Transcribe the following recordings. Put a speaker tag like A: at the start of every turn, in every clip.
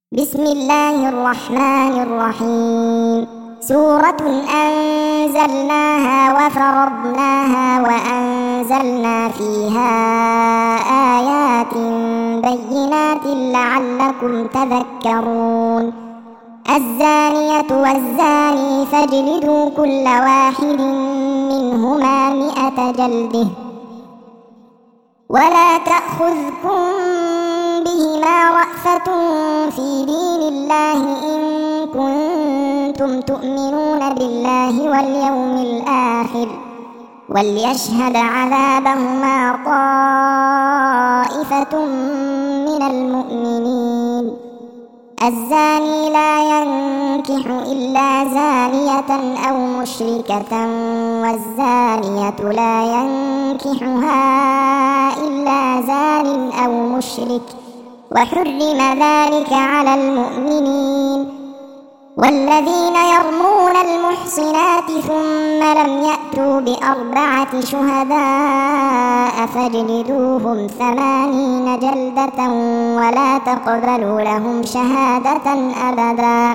A: بسم الله الرحمن الرحيم. سورة أنزلناها وفرضناها وأنزلنا فيها آيات بينات لعلكم تذكرون. الزانية والزاني فاجلدوا كل واحد منهما 100 جلدة ولا تأخذكم بهما رأفة في دين الله إن كنتم تؤمنون بالله واليوم الآخر وليشهد عذابهما طائفة من المؤمنين. الزاني لا ينكح إلا زانية أو مشركة والزانية لا ينكحها إلا زان أو مشرك وحرم ذلك على المؤمنين. والذين يرمون المحصنات ثم لم يأتوا ب4 شهداء فاجلدوهم 80 جلدة ولا تقبلوا لهم شهادة أبدا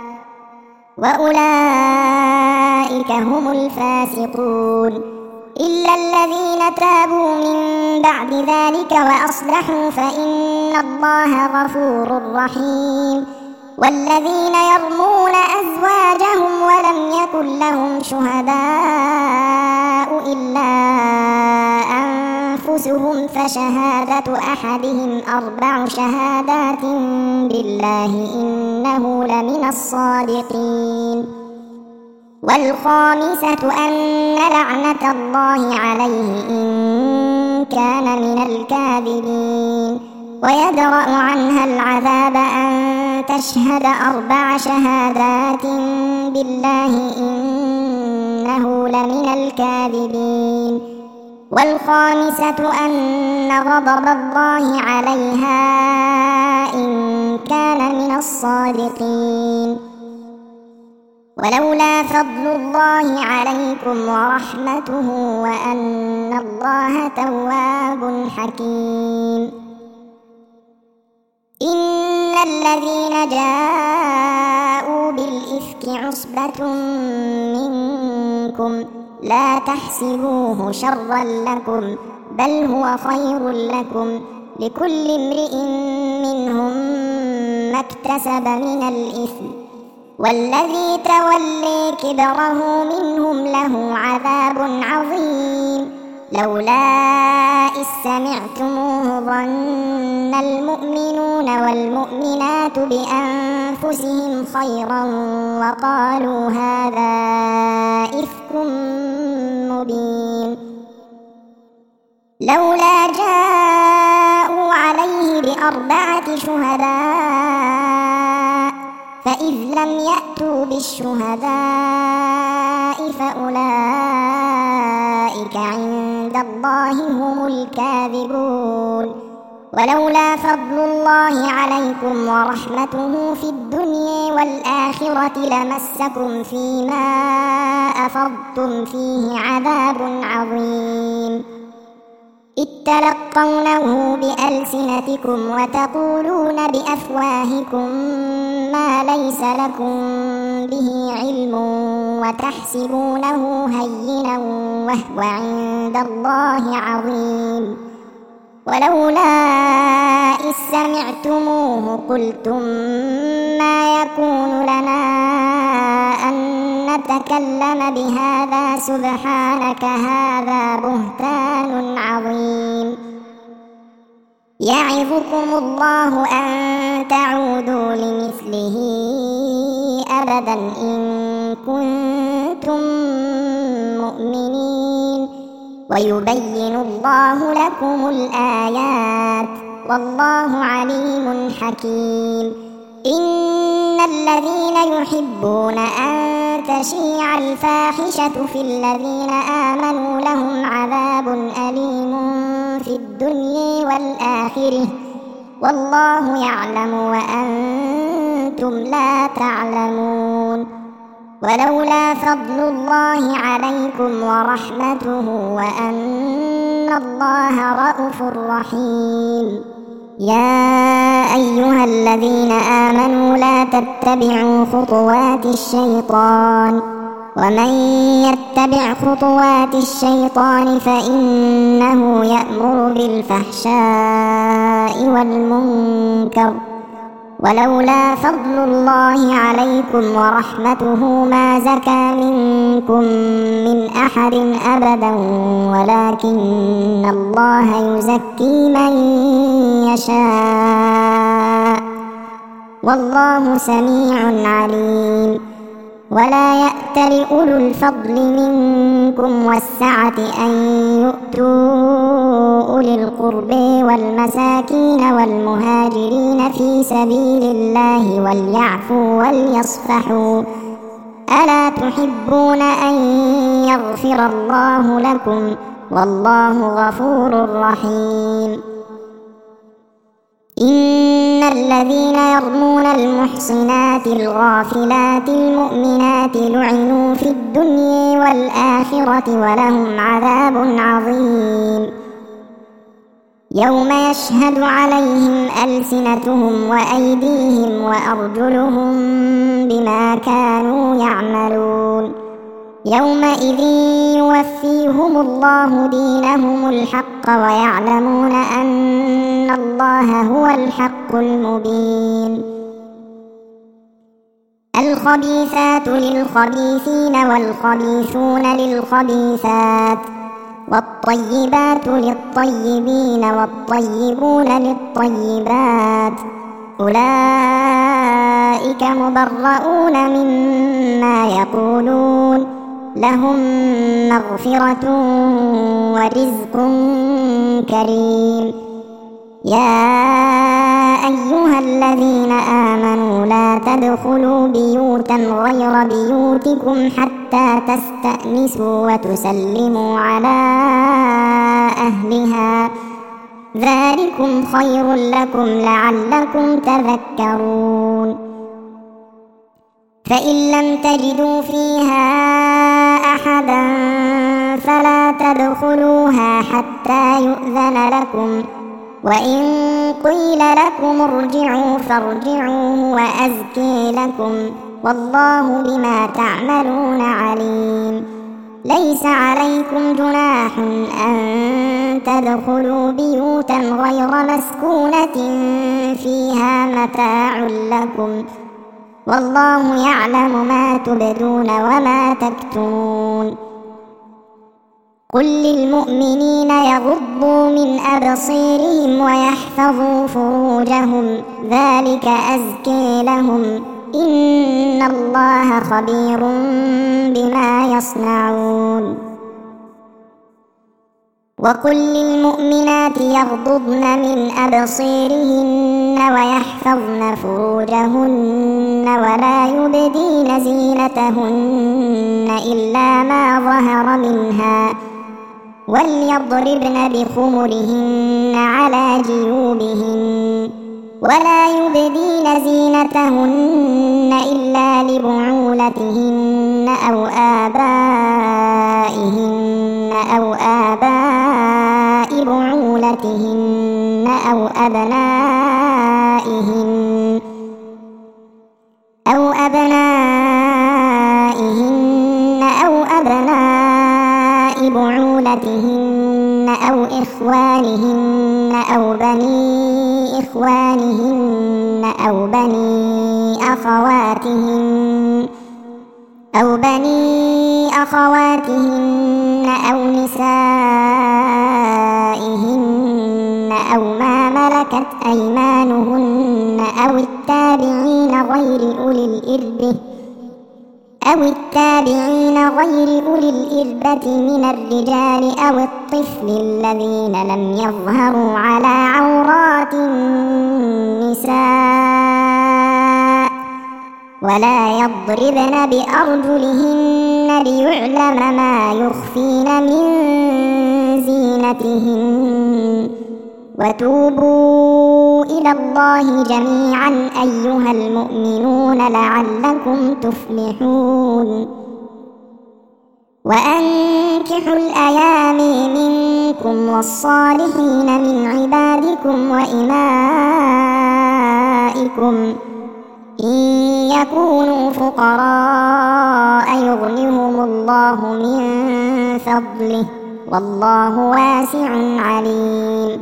A: وأولئك هم الفاسقون إلا الذين تابوا من بعد ذلك وأصلحوا فإن الله غفور رحيم. والذين يرمون أزواجهم ولم يكن لهم شهداء إلا أنفسهم فشهادة أحدهم 4 شهادات بالله إنه لمن الصادقين. والخامسة أن لعنة الله عليه إن كان من الكاذبين ويدرأ عنها العذاب أن تشهد 4 شهادات بالله إنه لمن الكاذبين. والخامسة أن غضب الله عليها إن كان من الصادقين. ولولا فضل الله عليكم ورحمته وأن الله تواب حكيم. إن الذين جاءوا بالإفك عصبة منكم لا تحسبوه شرا لكم بل هو خير لكم لكل امرئ منهم ما اكتسب من الإثم والذي تولي كبره منهم له عذاب عظيم. لولا إذ سمعتموه ظن المؤمنون والمؤمنات بأنفسهم خيرا وقالوا هذا إفك مبين. لولا جاءوا عليه ب4 شهداء فإذ لم يأتوا بالشهداء فأولئك عند الله هم الكاذبون. ولولا فضل الله عليكم ورحمته في الدنيا والآخرة لمسكم فيما أفضتم فيه عذاب عظيم. إذ تلقونه بألسنتكم وتقولون بأفواهكم ما ليس لكم به علم وتحسبونه هينا وهو عند الله عظيم. ولولا إذ سمعتموه قلتم ما يكون لنا أن نتكلم بهذا سبحانك هذا بهتان عظيم. يعظكم الله أن تعودوا لمثله أبدا إن كنتم مؤمنين ويبين الله لكم الآيات والله عليم حكيم. إن الذين يحبون أن تشيع الفاحشة في الذين آمنوا لهم عذاب أليم في الدنيا والآخرة والله يعلم وأنتم لا تعلمون. ولولا فضل الله عليكم ورحمته وأن الله رءوف رحيم يا أيها الذين آمنوا لا تتبعوا خطوات الشيطان ومن يتبع خطوات الشيطان فإنه يأمر بالفحشاء والمنكر ولولا فضل الله عليكم ورحمته ما زكى منكم من أحد أبدا ولكن الله يزكي من يشاء والله سميع عليم ولا يأتل أولو الفضل منكم والسعة أن يؤتوا أولي القرب والمساكين والمهاجرين في سبيل الله وليعفوا وليصفحوا ألا تحبون أن يغفر الله لكم والله غفور رحيم إن الذين يرمون المحصنات الغافلات المؤمنات لعنوا في الدنيا والآخرة ولهم عذاب عظيم يوم يشهد عليهم ألسنتهم وأيديهم وأرجلهم بما كانوا يعملون يومئذ يوفيهم الله دينهم الحق ويعلمون أن الله هو الحق المبين الخبيثات للخبيثين والخبيثون للخبيثات والطيبات للطيبين والطيبون للطيبات أولئك مبرؤون مما يقولون لهم مغفرة ورزق كريم يا أيها الذين آمنوا لا تدخلوا بيوتا غير بيوتكم حتى تستأنسوا وتسلموا على أهلها ذلكم خير لكم لعلكم تذكرون فإن لم تجدوا فيها أحدا فلا تدخلوها حتى يؤذن لكم وإن قيل لكم ارجعوا فارجعوا وأزكي لكم والله بما تعملون عليم ليس عليكم جناح أن تدخلوا بيوتا غير مسكونة فيها متاع لكم والله يعلم ما تبدون وما تكتمون قل للمؤمنين يغضوا من أبصيرهم ويحفظوا فروجهم ذلك أزكي لهم إن الله خبير بما يصنعون وقل للمؤمنات يغضضن من أبصيرهن ويحفظن فروجهن ولا يبدين زينتهن إلا ما ظهر منها وليضربن بخمرهن على جيوبهن ولا يبدين زينتهن إلا لبعولتهن أو آباء بعولتهن أو أبنائهن أو بعولتهن أو إخوانهن أو بني إخوانهن أو بني أخواتهن أو نسائهن أو ما ملكت أيمانهن أو التابعين غير أولي الإربة من الرجال أو الطفل الذين لم يظهروا على عورات النساء ولا يضربن بأرجلهن ليعلم ما يخفين من زينتهن وتوبوا إلى الله جميعا أيها المؤمنون لعلكم تفلحون وأنكحوا الأيام منكم والصالحين من عبادكم وإمائكم إن يكونوا فقراء يغنهم الله من فضله والله واسع عليم.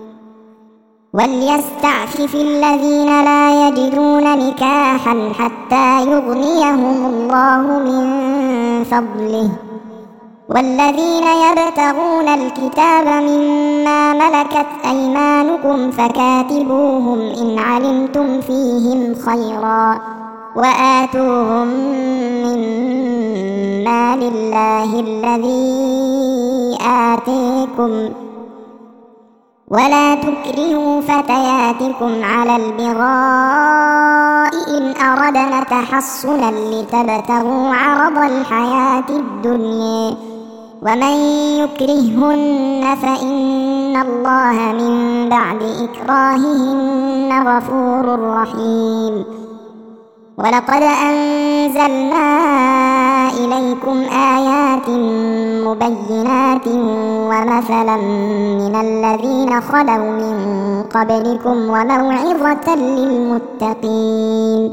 A: وليستعفف الذين لا يجدون نكاحا حتى يغنيهم الله من فضله والذين يبتغون الكتاب مما ملكت أيمانكم فكاتبوهم إن علمتم فيهم خيرا وآتوهم من مال الله الذي آتيكم ولا تكرهوا فتياتكم على البغاء إن أردنا تحصنا لتبتغوا عرض الحياة الدنيا ومن يكرههن فإن الله من بعد إكراههن غفور رحيم. ولقد أنزلنا إليكم آيات مبينات ومثلا من الذين خلوا من قبلكم وموعظة للمتقين.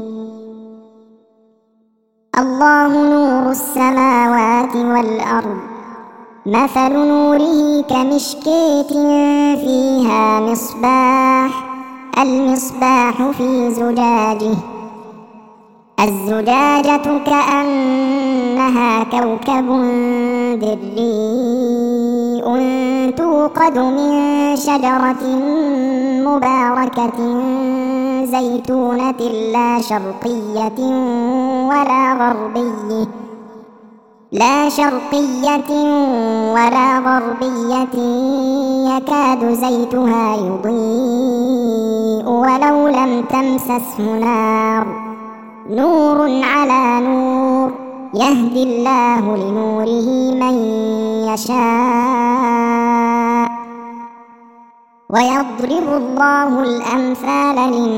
A: الله نور السماوات والأرض مثل نوره كمشكاة فيها مصباح المصباح في زجاجه الزجاجة كأنها كوكب دري توقد من شجرة مباركة زيتونة لا شرقية ولا غربية يكاد زيتها يضيء ولو لم تمسسه نور على نور يهدي الله لنوره من يشاء ويضرب الله الأمثال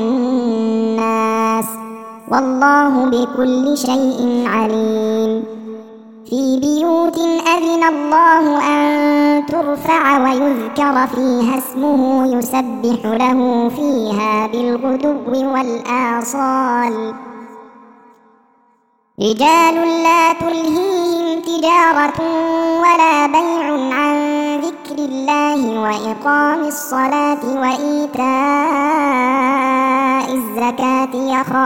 A: للناس والله بكل شيء عليم. في بيوت أذن الله أن ترفع ويذكر فيها اسمه يسبح له فيها بالغدو والآصال رجال لا تلهيهم تجارة ولا بيع عن ذكر الله وإقام الصلاة وإيتاء الزكاة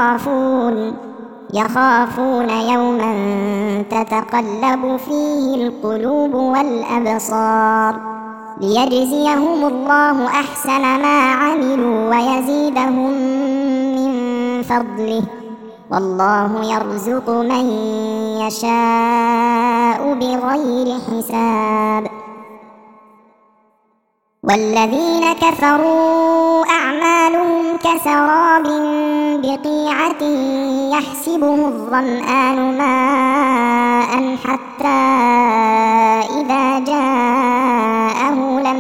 A: يخافون يوما تتقلب فيه القلوب والأبصار ليجزيهم الله أحسن ما عملوا ويزيدهم من فضله والله يرزق من يشاء بغير حساب. والذين كفروا أعمالهم كسراب بقيعة يحسبه الظمآن ماء حتى إذا جاءه لم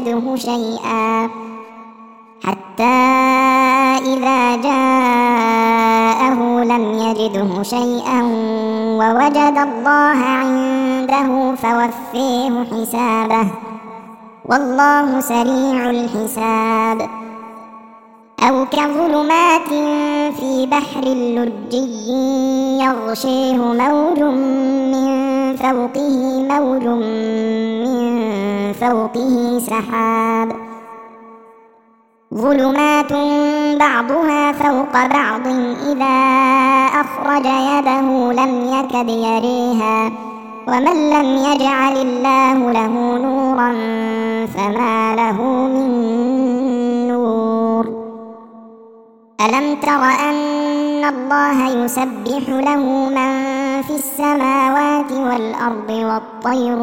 A: يجده شيئا ووجد الله عنده فوفيه حسابه والله سريع الحساب. أو كظلمات في بحر لجي يغشيه موج من فوقه سحاب ظلمات بعضها فوق بعض إذا أخرج يده لم يكد يريها ومن لم يجعل الله له نورا فما له من نور. ألم تر أن الله يسبح له من في السماوات والأرض والطير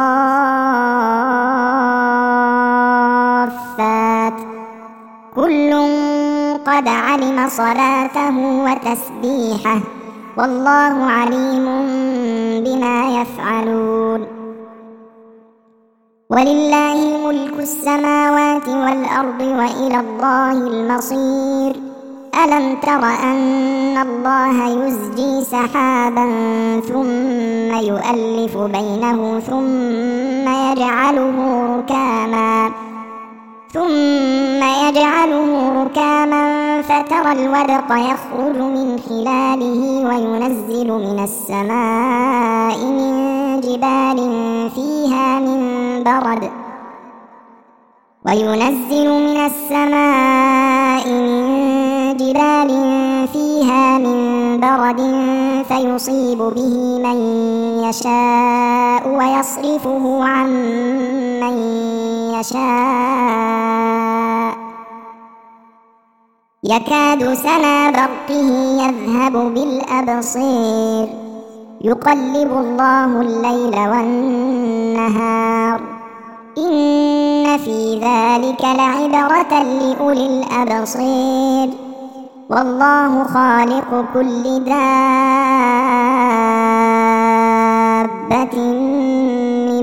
A: صافات كل قد علم صلاته وتسبيحه والله عليم بما يفعلون. ولله ملك السماوات والأرض وإلى الله المصير ألم تر أن الله يزجي سحابا ثم يؤلف بينه ثم يجعله ركاما فترى الودق يخرج من خلاله وينزل من السماء من جبال فيها من برد فيصيب به من يشاء ويصرفه عن من يشاء يكاد سنا برقه يذهب بالأبصير يقلب الله الليل والنهار إن في ذلك لعبرة لأولي الأبصير والله خالق كل دابة من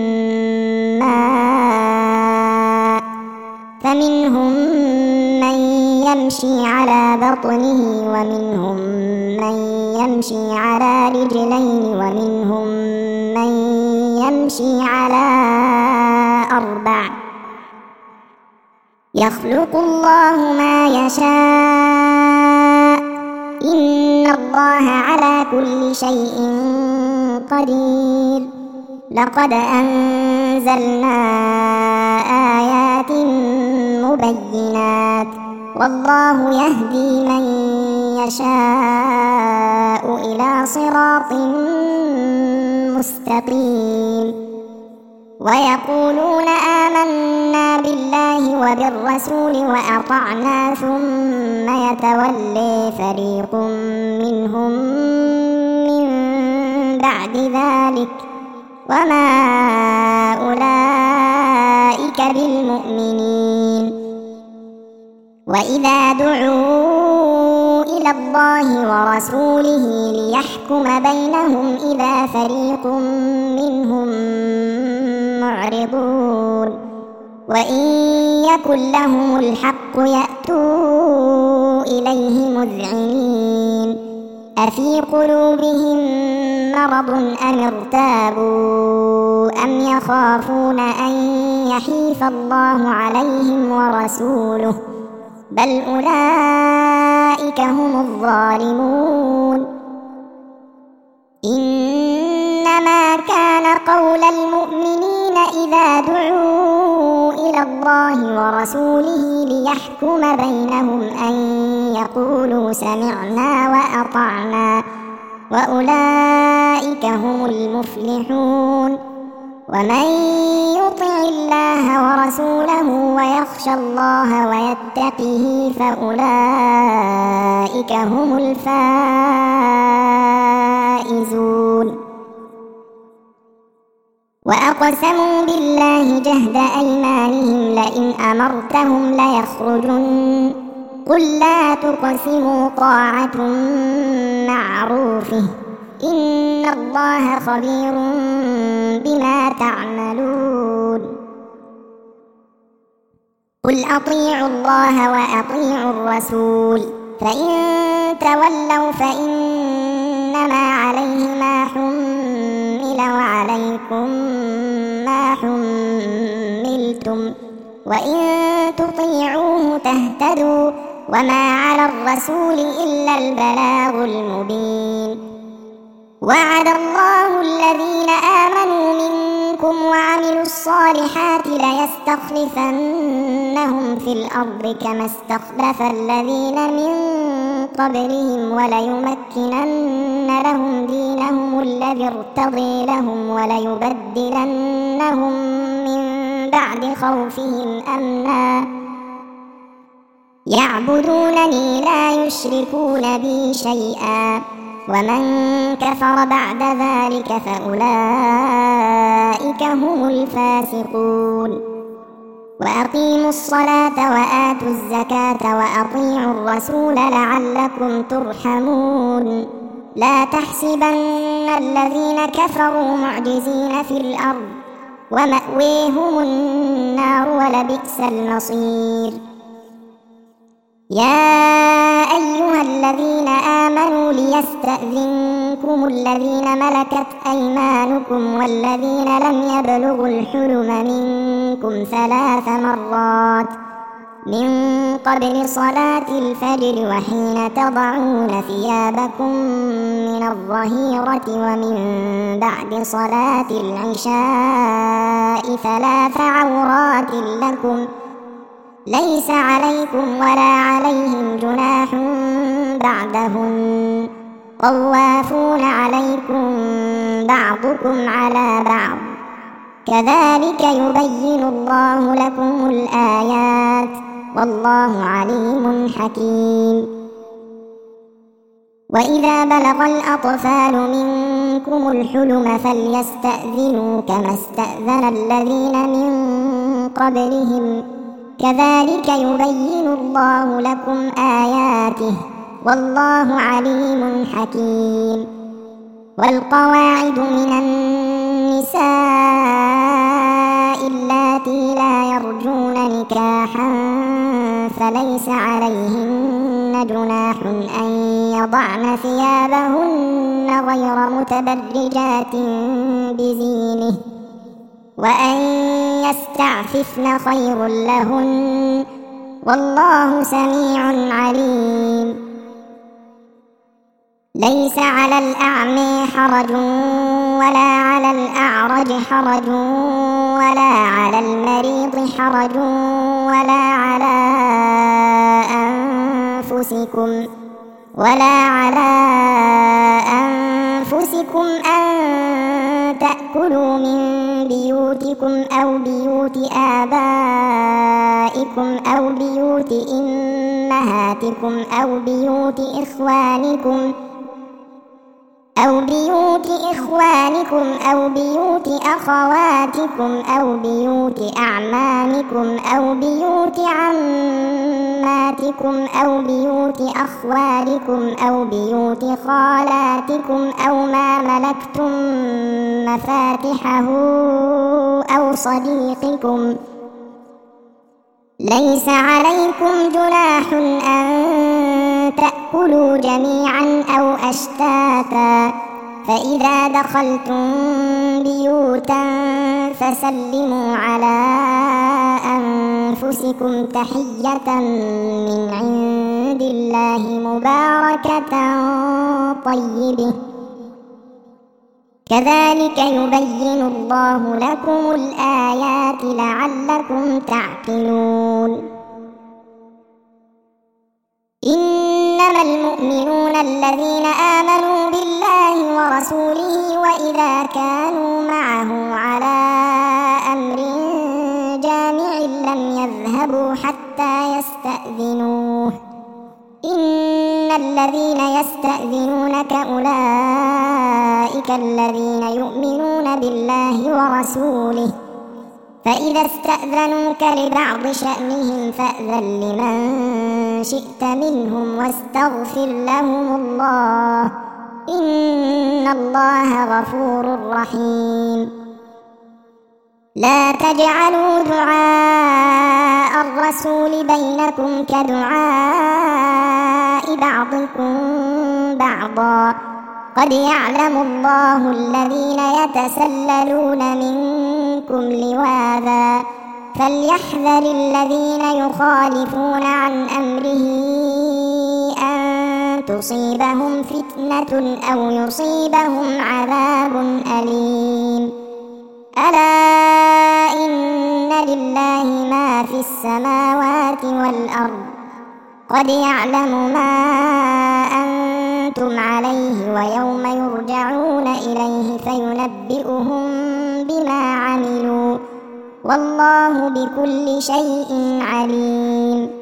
A: ماء فمنهم من يمشي على بطنه ومنهم من يمشي على رجلين ومنهم من يمشي على 4 يخلق الله ما يشاء إن الله على كل شيء قدير لقد أنزلنا آيات مبينات والله يهدي من يشاء إلى صراط مستقيم ويقولون آمنا بالله وبالرسول وأطعنا ثم يتولي فريق منهم من بعد ذلك وما أولئك بالمؤمنين وإذا دعوا إلى الله ورسوله ليحكم بينهم إذا فريق منهم معرضون وإن يكن لهم الحق يأتوا إليه مذعنين أفي قلوبهم مرض أم ارتابوا أم يخافون أن يحيف الله عليهم ورسوله بل أولئك هم الظالمون إنما كان قول المؤمنين إذا دعوا إلى الله ورسوله ليحكم بينهم أن يقولوا سمعنا وأطعنا وأولئك هم المفلحون ومن يطع الله ورسوله ويخشى الله ويتقه فأولئك هم الفائزون وأقسموا بالله جهد أيمانهم لئن أمرتهم ليخرجن قل لا تقسموا طاعة معروفه إن الله خبير بما تعملون قل أطيعوا الله وأطيعوا الرسول فإن تولوا فإنما عليه ما حمل وعليكم ما حملتم وإن تطيعوه تهتدوا وما على الرسول إلا البلاغ المبين وعد الله الذين آمنوا منكم وعملوا الصالحات ليستخلفنهم في الأرض كما استخلف الذين من قبلهم وليمكنن لهم دينهم الذي ارتضي لهم وليبدلنهم من بعد خوفهم أمنا يعبدونني لا يشركون بي شيئا ومن كفر بعد ذلك فأولئك هم الفاسقون وأقيموا الصلاة وآتوا الزكاة وأطيعوا الرسول لعلكم ترحمون لا تحسبن الذين كفروا معجزين في الأرض ومأويهم النار ولبئس المصير يا أيها الذين آمنوا ليستأذنكم الذين ملكت أيمانكم والذين لم يبلغوا الحلم منكم 3 مرات من قبل صلاة الفجر وحين تضعون ثيابكم من الظهيرة ومن بعد صلاة العشاء 3 عورات لكم ليس عليكم ولا عليهم جناح بعدهن طوافون عليكم بعضكم على بعض كذلك يبين الله لكم الآيات والله عليم حكيم. وإذا بلغ الأطفال منكم الحلم فليستأذنوا كما استأذن الذين من قبلهم كذلك يبين الله لكم آياته والله عليم حكيم. والقواعد من النساء اللاتي لا يرجون نكاحا فليس عليهن جناح أن يضعن ثيابهن غير متبرجات بزينه وأن يستعففن خير لهن والله سميع عليم. ليس على الأعمى حرج ولا على الأعرج حرج ولا على المريض حرج ولا على أنفسكم أن تأكلوا من بيوتكم أو بيوت آبائكم أو بيوت أمهاتكم أو بيوت إخوانكم أو بيوت أخواتكم أو بيوت أعمامكم أو بيوت عماتكم أو بيوت أخوالكم أو بيوت خالاتكم أو ما ملكتم مفاتحه أو صديقكم ليس عليكم جناح أن تأكلوا جميعا أو أشتاتا فإذا دخلتم بيوتا فسلموا على أنفسكم تحية من عند الله مباركة طيبة كذلك يبين الله لكم الآيات لعلكم تعقلون. إنما المؤمنون الذين آمنوا بالله ورسوله وإذا كانوا معه على أمر جامع لم يذهبوا حتى يستأذنوه إن الذين يستأذنونك أولئك الذين يؤمنون بالله ورسوله فإذا استأذنوك لبعض شأنهم فأذن لمن شئت منهم واستغفر لهم الله إن الله غفور رحيم. لا تجعلوا دعاء الرسول بينكم كدعاء بعضكم بعضا قد يعلم الله الذين يتسللون منكم لواذا فليحذر الذين يخالفون عن أمره أن تصيبهم فتنة أو يصيبهم عذاب أليم. ألا إن لله ما في السماوات والأرض قد يعلم ما أنتم عليه ويوم يرجعون إليه فينبئهم بما عملوا والله بكل شيء عليم.